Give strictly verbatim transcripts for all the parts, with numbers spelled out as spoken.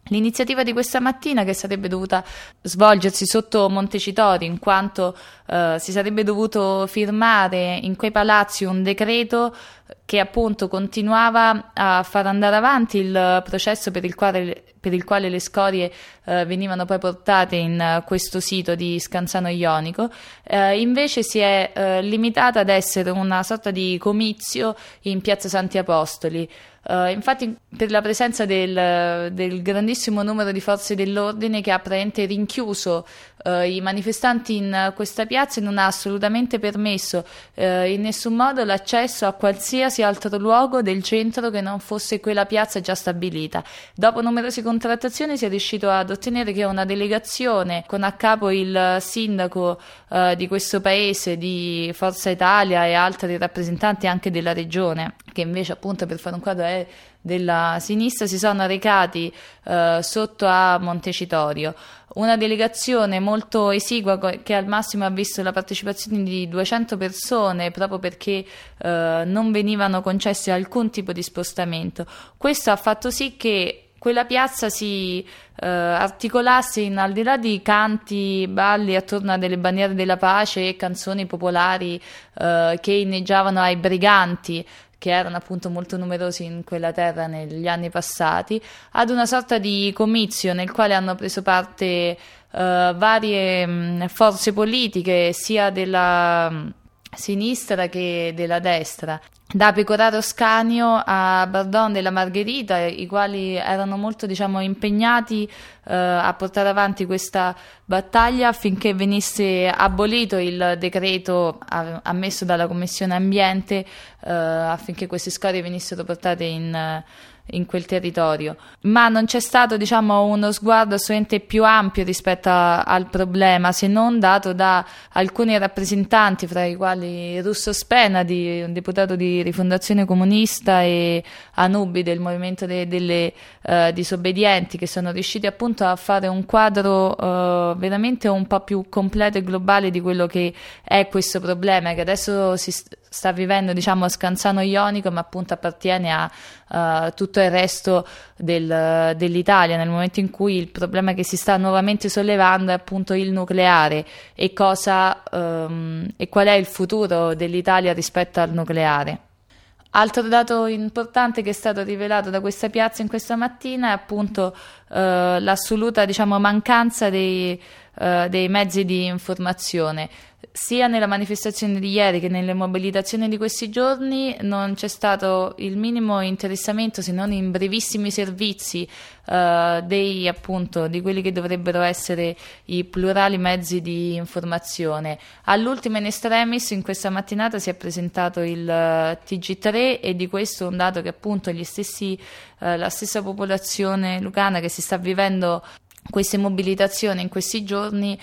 L'iniziativa di questa mattina, che sarebbe dovuta svolgersi sotto Montecitorio, in quanto eh, si sarebbe dovuto firmare in quei palazzi un decreto che appunto continuava a far andare avanti il processo per il quale, per il quale le scorie eh, venivano poi portate in uh, questo sito di Scanzano Jonico, eh, invece si è eh, limitata ad essere una sorta di comizio in Piazza Santi Apostoli. Uh, infatti, per la presenza del, del grandissimo numero di forze dell'ordine che ha praticamente rinchiuso uh, i manifestanti in questa piazza, e non ha assolutamente permesso uh, in nessun modo l'accesso a qualsiasi altro luogo del centro che non fosse quella piazza già stabilita. Dopo numerose contrattazioni si è riuscito ad ottenere che una delegazione con a capo il sindaco uh, di questo paese, di Forza Italia, e altri rappresentanti anche della regione, che invece appunto, per fare un quadro, è della sinistra, si sono recati eh, sotto a Montecitorio. Una delegazione molto esigua, che al massimo ha visto la partecipazione di duecento persone, proprio perché eh, non venivano concessi alcun tipo di spostamento. Questo ha fatto sì che quella piazza si eh, articolasse in, al di là di canti, balli attorno a delle bandiere della pace e canzoni popolari eh, che inneggiavano ai briganti, che erano appunto molto numerosi in quella terra negli anni passati, ad una sorta di comizio nel quale hanno preso parte uh, varie mh, forze politiche, sia della mh, sinistra che della destra, da Pecoraro Scanio a Bardon della Margherita, i quali erano molto, diciamo, impegnati eh, a portare avanti questa battaglia affinché venisse abolito il decreto a- ammesso dalla Commissione Ambiente, eh, affinché queste scorie venissero portate in in quel territorio. Ma non c'è stato, diciamo, uno sguardo assolutamente più ampio rispetto a, al problema, se non dato da alcuni rappresentanti, fra i quali Russo Spenadi, un deputato di Rifondazione Comunista, e Anubi del Movimento de, delle uh, Disobbedienti, che sono riusciti appunto a fare un quadro uh, veramente un po' più completo e globale di quello che è questo problema, che adesso si sta vivendo, diciamo, a Scanzano Jonico, ma appunto appartiene a uh, tutto il resto del, dell'Italia, nel momento in cui il problema che si sta nuovamente sollevando è appunto il nucleare, e cosa um, e qual è il futuro dell'Italia rispetto al nucleare. Altro dato importante che è stato rivelato da questa piazza in questa mattina è appunto uh, l'assoluta, diciamo, mancanza dei, uh, dei mezzi di informazione. Sia nella manifestazione di ieri che nelle mobilitazioni di questi giorni non c'è stato il minimo interessamento, se non in brevissimi servizi, uh, dei, appunto, di quelli che dovrebbero essere i plurali mezzi di informazione. All'ultimo in extremis, in questa mattinata si è presentato il uh, T G tre, e di questo un dato che appunto gli stessi, uh, la stessa popolazione lucana che si sta vivendo queste mobilitazioni in questi giorni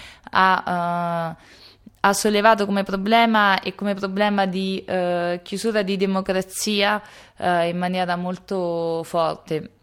ha uh, ha sollevato come problema, e come problema di eh, chiusura di democrazia eh, in maniera molto forte.